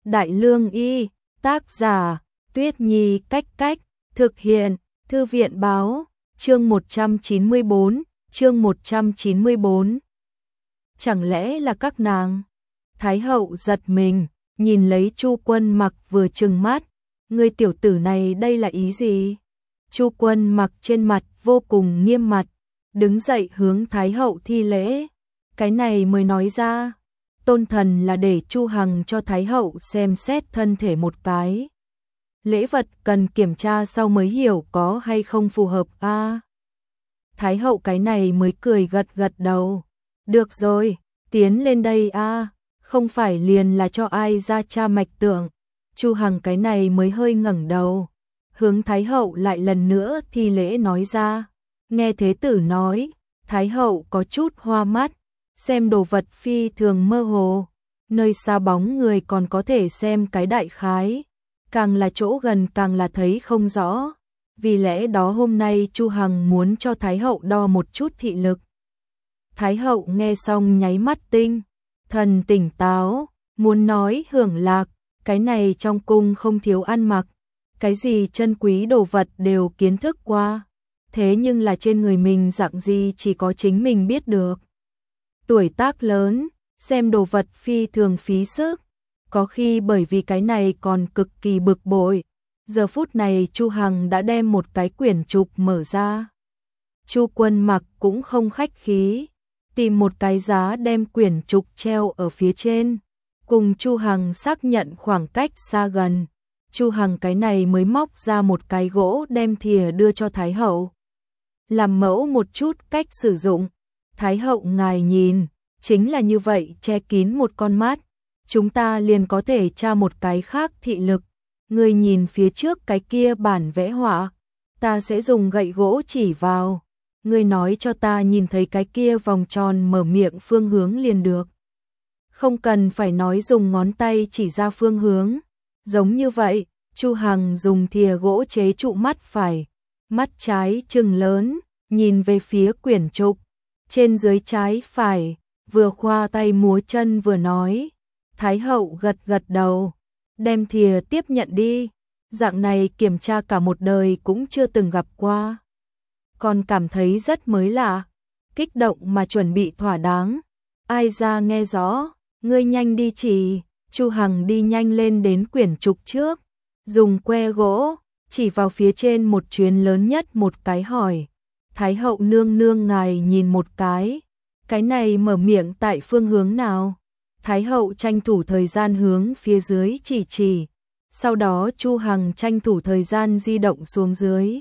Đại Lương Y, tác giả, Tuyết Nhi Cách Cách, thực hiện, Thư viện Báo, chương 194, chương 194. Chẳng lẽ là các nàng? Thái hậu giật mình, nhìn lấy Chu Quân Mặc vừa trừng mắt, người tiểu tử này đây là ý gì? Chu Quân Mặc trên mặt vô cùng nghiêm mặt, đứng dậy hướng Thái hậu thi lễ. Cái này mới nói ra, tôn thần là để Chu Hằng cho Thái hậu xem xét thân thể một cái. Lễ vật cần kiểm tra sau mới hiểu có hay không phù hợp a. Thái hậu cái này mới cười gật gật đầu. Được rồi, tiến lên đây a, không phải liền là cho ai ra tra mạch tượng. Chu Hằng cái này mới hơi ngẩng đầu, hướng Thái hậu lại lần nữa thi lễ nói ra. Nghe thế tử nói, Thái hậu có chút hoa mắt, xem đồ vật phi thường mơ hồ, nơi xa bóng người còn có thể xem cái đại khái, càng là chỗ gần càng là thấy không rõ. Vì lẽ đó hôm nay Chu Hằng muốn cho Thái hậu đo một chút thị lực. Thái hậu nghe xong nháy mắt tinh thần tỉnh táo, muốn nói hưởng lạc, cái này trong cung không thiếu ăn mặc, cái gì chân quý đồ vật đều kiến thức qua, thế nhưng là trên người mình dạng gì chỉ có chính mình biết được. Tuổi tác lớn, xem đồ vật phi thường phí sức, có khi bởi vì cái này còn cực kỳ bực bội. Giờ phút này Chu Hằng đã đem một cái quyển trục mở ra. Chu Quân Mặc cũng không khách khí, tìm một cái giá đem quyển trục treo ở phía trên, cùng Chu Hằng xác nhận khoảng cách xa gần. Chu Hằng cái này mới móc ra một cái gỗ đem thìa đưa cho Thái hậu, làm mẫu một chút cách sử dụng. Thái hậu ngài nhìn, chính là như vậy che kín một con mắt, chúng ta liền có thể tra một cái khác thị lực. Người nhìn phía trước cái kia bản vẽ họa, ta sẽ dùng gậy gỗ chỉ vào, người nói cho ta nhìn thấy cái kia vòng tròn mở miệng phương hướng liền được. Không cần phải nói dùng ngón tay chỉ ra phương hướng. Giống như vậy, Chu Hằng dùng thìa gỗ chế trụ mắt phải, mắt trái trừng lớn, nhìn về phía quyển trục, trên dưới trái phải, vừa khoa tay múa chân vừa nói. Thái hậu gật gật đầu, đem thìa tiếp nhận đi, dạng này kiểm tra cả một đời cũng chưa từng gặp qua. Còn cảm thấy rất mới lạ, kích động mà chuẩn bị thỏa đáng. Ai ra nghe rõ, ngươi nhanh đi chỉ. Chu Hằng đi nhanh lên đến quyển trục trước, dùng que gỗ chỉ vào phía trên một chuyến lớn nhất một cái hỏi. Thái hậu nương nương ngài nhìn một cái này mở miệng tại phương hướng nào? Thái hậu tranh thủ thời gian hướng phía dưới chỉ, sau đó Chu Hằng tranh thủ thời gian di động xuống dưới.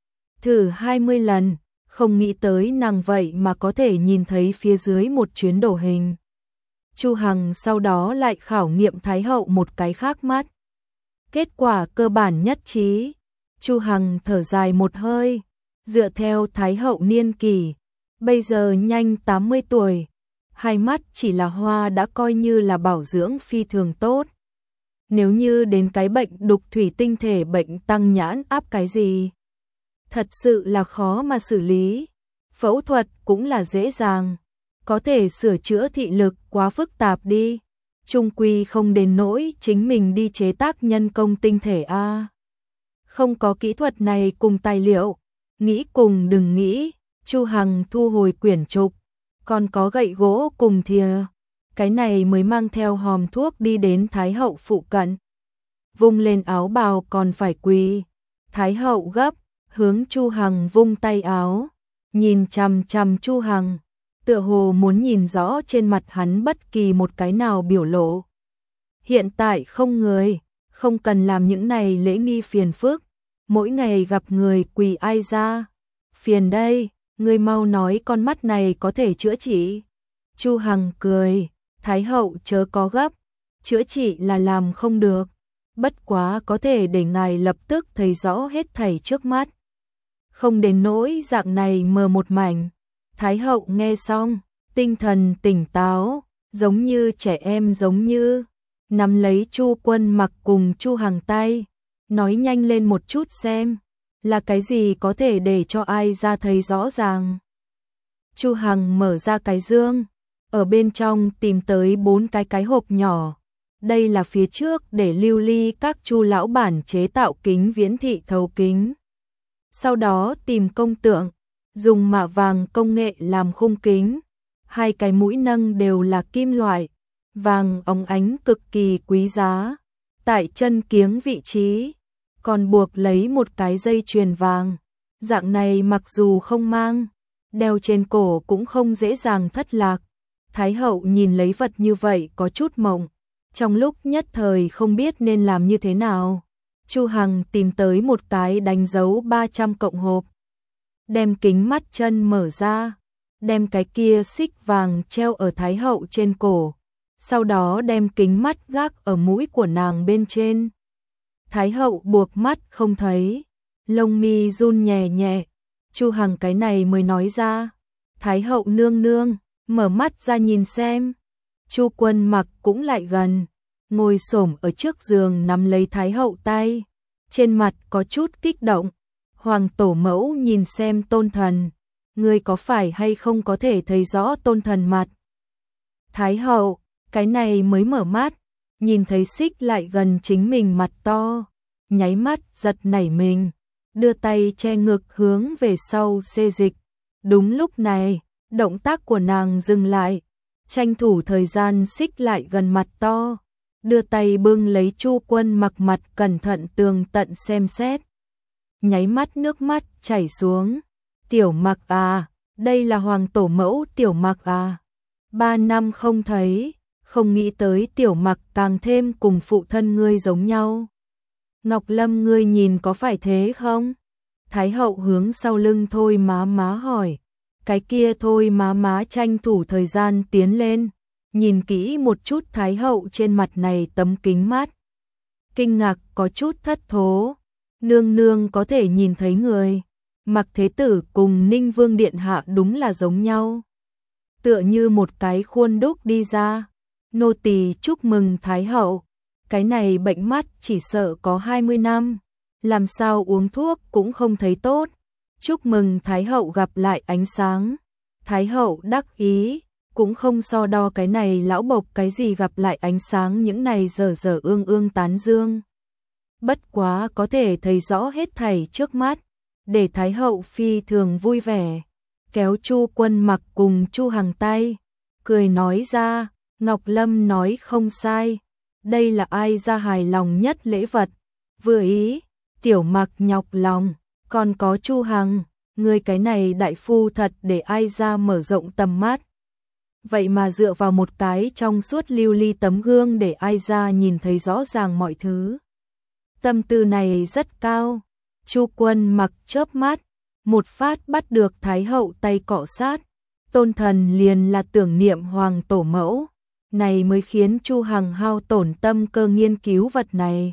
Thử 20 lần, không nghĩ tới nàng vậy mà có thể nhìn thấy phía dưới một chuyến đồ hình. Chu Hằng sau đó lại khảo nghiệm Thái hậu một cái khác mắt. Kết quả cơ bản nhất trí. Chu Hằng thở dài một hơi, dựa theo Thái hậu niên kỷ, bây giờ nhanh 80 tuổi, hai mắt chỉ là hoa đã coi như là bảo dưỡng phi thường tốt. Nếu như đến cái bệnh đục thủy tinh thể bệnh tăng nhãn áp cái gì, thật sự là khó mà xử lý. Phẫu thuật cũng là dễ dàng, có thể sửa chữa thị lực quá phức tạp đi. Trung quy không đến nỗi chính mình đi chế tác nhân công tinh thể a. Không có kỹ thuật này cùng tài liệu, nghĩ cùng đừng nghĩ. Chu Hằng thu hồi quyển trục, còn có gậy gỗ cùng thìa, cái này mới mang theo hòm thuốc đi đến Thái hậu phụ cận. Vung lên áo bào còn phải quỳ. Thái hậu gấp, hướng Chu Hằng vung tay áo, nhìn chằm chằm Chu Hằng, tựa hồ muốn nhìn rõ trên mặt hắn bất kỳ một cái nào biểu lộ. Hiện tại không người, không cần làm những này lễ nghi phiền phức, mỗi ngày gặp người quỳ ai ra. Phiền đây, ngươi mau nói con mắt này có thể chữa trị. Chu Hằng cười, Thái hậu chớ có gấp, chữa trị là làm không được, bất quá có thể để ngài lập tức thấy rõ hết thảy trước mắt. Không đến nỗi dạng này mờ một mảnh. Thái hậu nghe xong, tinh thần tỉnh táo, giống như trẻ em giống như, nắm lấy Chu Quân Mặc cùng Chu Hằng tay, nói nhanh lên một chút xem, là cái gì có thể để cho ai ra thấy rõ ràng. Chu Hằng mở ra cái dương, ở bên trong tìm tới 4 cái hộp nhỏ, đây là phía trước để lưu ly các Chu lão bản chế tạo kính viễn thị thấu kính. Sau đó tìm công tượng, dùng mạ vàng công nghệ làm khung kính, hai cái mũi nâng đều là kim loại, vàng óng ánh cực kỳ quý giá. Tại chân kiếng vị trí, còn buộc lấy một cái dây chuyền vàng, dạng này mặc dù không mang, đeo trên cổ cũng không dễ dàng thất lạc. Thái hậu nhìn lấy vật như vậy có chút mộng, trong lúc nhất thời không biết nên làm như thế nào. Chu Hằng tìm tới một cái đánh dấu 300 cộng hộp, đem kính mắt chân mở ra, đem cái kia xích vàng treo ở Thái hậu trên cổ, sau đó đem kính mắt gác ở mũi của nàng bên trên. Thái hậu buộc mắt không thấy, lông mi run nhẹ nhẹ. Chu Hằng cái này mới nói ra, Thái hậu nương nương, mở mắt ra nhìn xem. Chu Quân Mặc cũng lại gần, ngồi xổm ở trước giường nắm lấy Thái hậu tay, trên mặt có chút kích động. Hoàng tổ mẫu nhìn xem tôn thần, ngươi có phải hay không có thể thấy rõ tôn thần mặt? Thái hậu, cái này mới mở mắt, nhìn thấy xích lại gần chính mình mặt to, nháy mắt giật nảy mình, đưa tay che ngực hướng về sau xê dịch. Đúng lúc này, động tác của nàng dừng lại, tranh thủ thời gian xích lại gần mặt to, đưa tay bưng lấy Chu Quân Mặc mặt cẩn thận tường tận xem xét. Nháy mắt nước mắt chảy xuống. Tiểu Mặc à, đây là hoàng tổ mẫu Tiểu Mặc à. 3 năm không thấy, không nghĩ tới Tiểu Mặc càng thêm cùng phụ thân ngươi giống nhau. Ngọc Lâm ngươi nhìn có phải thế không? Thái hậu hướng sau lưng Thôi má má hỏi. Cái kia Thôi má má tranh thủ thời gian tiến lên, nhìn kỹ một chút Thái hậu trên mặt này tấm kính mắt. Kinh ngạc có chút thất thố. Nương nương có thể nhìn thấy người. Mặc Thế Tử cùng Ninh Vương Điện Hạ đúng là giống nhau. Tựa như một cái khuôn đúc đi ra. Nô tỳ chúc mừng Thái hậu. Cái này bệnh mắt chỉ sợ có 20 năm. Làm sao uống thuốc cũng không thấy tốt. Chúc mừng Thái hậu gặp lại ánh sáng. Thái hậu đắc ý, cũng không so đo cái này lão bộc cái gì gặp lại ánh sáng những này dở ương ương tán dương. Bất quá có thể thấy rõ hết thảy trước mắt, để Thái hậu phi thường vui vẻ, kéo Chu Quân Mặc cùng Chu Hằng tay, cười nói ra, Ngọc Lâm nói không sai, đây là ai ra hài lòng nhất lễ vật, vừa ý, Tiểu Mặc nhọc lòng, còn có Chu Hằng, người cái này đại phu thật để ai ra mở rộng tầm mắt. Vậy mà dựa vào một cái trong suốt lưu ly tấm gương để ai ra nhìn thấy rõ ràng mọi thứ. Tâm tư này rất cao. Chu Quân Mặc chớp mắt, một phát bắt được Thái hậu tay cọ sát. Tôn thần liền là tưởng niệm hoàng tổ mẫu, này mới khiến Chu Hằng hao tổn tâm cơ nghiên cứu vật này.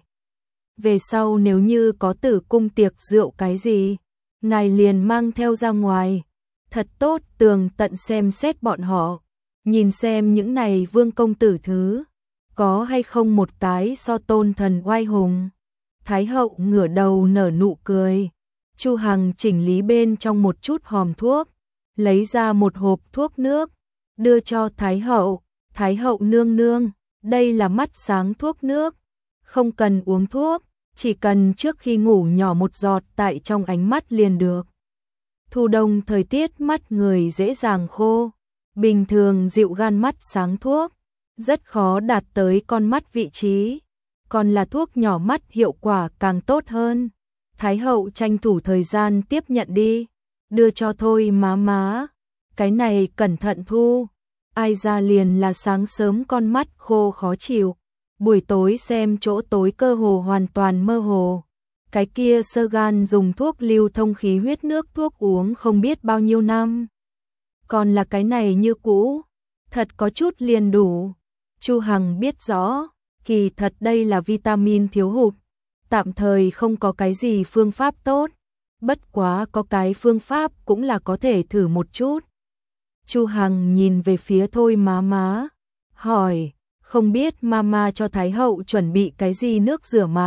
Về sau nếu như có tử cung tiệc rượu cái gì, ngài liền mang theo ra ngoài, thật tốt tường tận xem xét bọn họ, nhìn xem những này vương công tử thứ, có hay không một cái so tôn thần oai hùng. Thái hậu ngửa đầu nở nụ cười. Chu Hằng chỉnh lý bên trong một chút hòm thuốc, lấy ra một hộp thuốc nước, đưa cho Thái hậu. Thái hậu nương nương, đây là mắt sáng thuốc nước, không cần uống thuốc, chỉ cần trước khi ngủ nhỏ một giọt tại trong ánh mắt liền được. Thu đông thời tiết mắt người dễ dàng khô, bình thường dịu gan mắt sáng thuốc, rất khó đạt tới con mắt vị trí, còn là thuốc nhỏ mắt hiệu quả càng tốt hơn. Thái hậu tranh thủ thời gian tiếp nhận đi, đưa cho Thôi má má, cái này cẩn thận thu. Ai ra liền là sáng sớm con mắt khô khó chịu, buổi tối xem chỗ tối cơ hồ hoàn toàn mơ hồ. Cái kia sơ gan dùng thuốc lưu thông khí huyết nước thuốc uống không biết bao nhiêu năm. Còn là cái này như cũ, thật có chút liền đủ. Chu Hằng biết rõ, kỳ thật đây là vitamin thiếu hụt, tạm thời không có cái gì phương pháp tốt, bất quá có cái phương pháp cũng là có thể thử một chút. Chu Hằng nhìn về phía Thôi má má, hỏi, không biết mama cho Thái hậu chuẩn bị cái gì nước rửa mặt.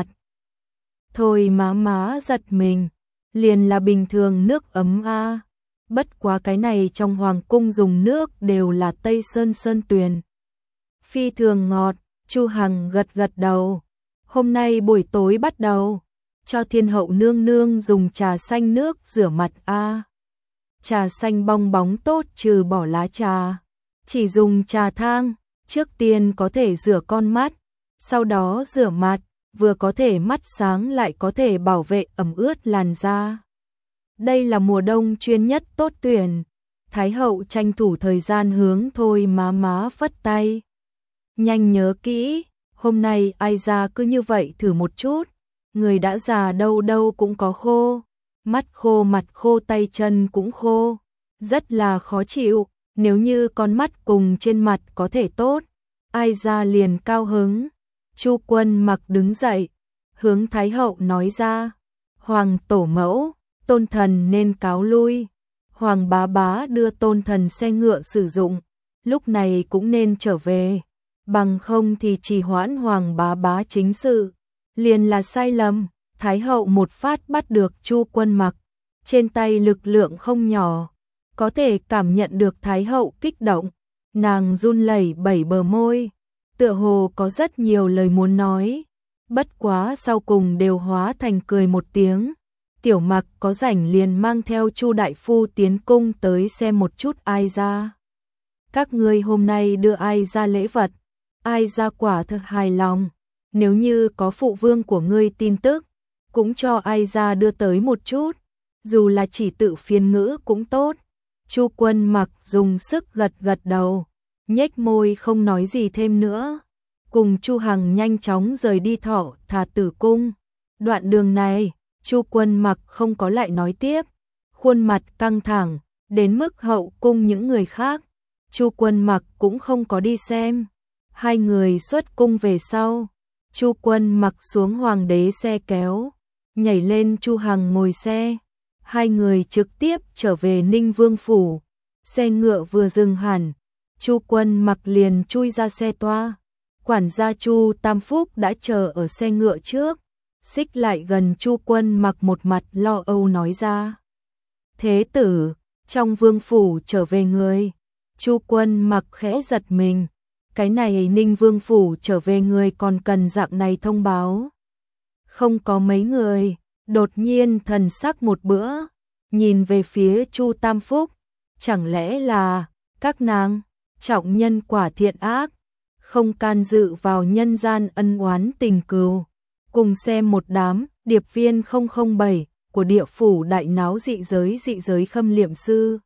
Thôi má má giật mình, liền là bình thường nước ấm a. Bất quá cái này trong hoàng cung dùng nước đều là Tây Sơn Sơn Tuyền. Phi thường ngọt, Chu Hằng gật gật đầu. Hôm nay buổi tối bắt đầu, cho thiên hậu nương nương dùng trà xanh nước rửa mặt a. Trà xanh bong bóng tốt trừ bỏ lá trà. Chỉ dùng trà thang, trước tiên có thể rửa con mắt, sau đó rửa mặt, vừa có thể mắt sáng lại có thể bảo vệ ẩm ướt làn da. Đây là mùa đông chuyên nhất tốt tuyển. Thái hậu tranh thủ thời gian hướng Thôi má phất tay. Nhanh nhớ kỹ, hôm nay ai ra cứ như vậy thử một chút. Người đã già đâu đâu cũng có khô. Mắt khô mặt khô tay chân cũng khô. Rất là khó chịu, nếu như con mắt cùng trên mặt có thể tốt. Ai ra liền cao hứng. Chu Quân Mặc đứng dậy, hướng Thái hậu nói ra. Hoàng tổ mẫu, tôn thần nên cáo lui. Hoàng bá bá đưa tôn thần xe ngựa sử dụng, lúc này cũng nên trở về. Bằng không thì trì hoãn Hoàng bá bá chính sự, liền là sai lầm. Thái hậu một phát bắt được Chu Quân Mặc, trên tay lực lượng không nhỏ, có thể cảm nhận được Thái hậu kích động, nàng run lẩy bẩy bờ môi, tựa hồ có rất nhiều lời muốn nói, bất quá sau cùng đều hóa thành cười một tiếng. Tiểu Mặc có rảnh liền mang theo Chu đại phu tiến cung tới xem một chút ai ra. Các ngươi hôm nay đưa ai ra lễ vật, ai ra quả thực hài lòng, nếu như có phụ vương của ngươi tin tức, cũng cho ai ra đưa tới một chút, dù là chỉ tự phiên ngữ cũng tốt. Chu Quân Mặc dùng sức gật gật đầu, nhếch môi không nói gì thêm nữa, cùng Chu Hằng nhanh chóng rời đi Thọ Thà Tử cung. Đoạn đường này, Chu Quân Mặc không có lại nói tiếp, khuôn mặt căng thẳng, đến mức hậu cung những người khác, Chu Quân Mặc cũng không có đi xem. Hai người xuất cung về sau, Chu Quân Mặc xuống hoàng đế xe kéo, nhảy lên Chu Hằng ngồi xe, hai người trực tiếp trở về Ninh Vương phủ. Xe ngựa vừa dừng hẳn, Chu Quân Mặc liền chui ra xe toa. Quản gia Chu Tam Phúc đã chờ ở xe ngựa trước, xích lại gần Chu Quân Mặc một mặt lo âu nói ra. Thế tử, trong vương phủ trở về người. Chu Quân Mặc khẽ giật mình, cái này Ninh Vương phủ trở về người còn cần dạng này thông báo. Không có mấy người, đột nhiên thần sắc một bữa, nhìn về phía Chu Tam Phúc, chẳng lẽ là các nàng trọng nhân quả thiện ác, không can dự vào nhân gian ân oán tình cừu. Cùng xem một đám điệp viên 007 của địa phủ đại náo dị giới khâm liệm sư.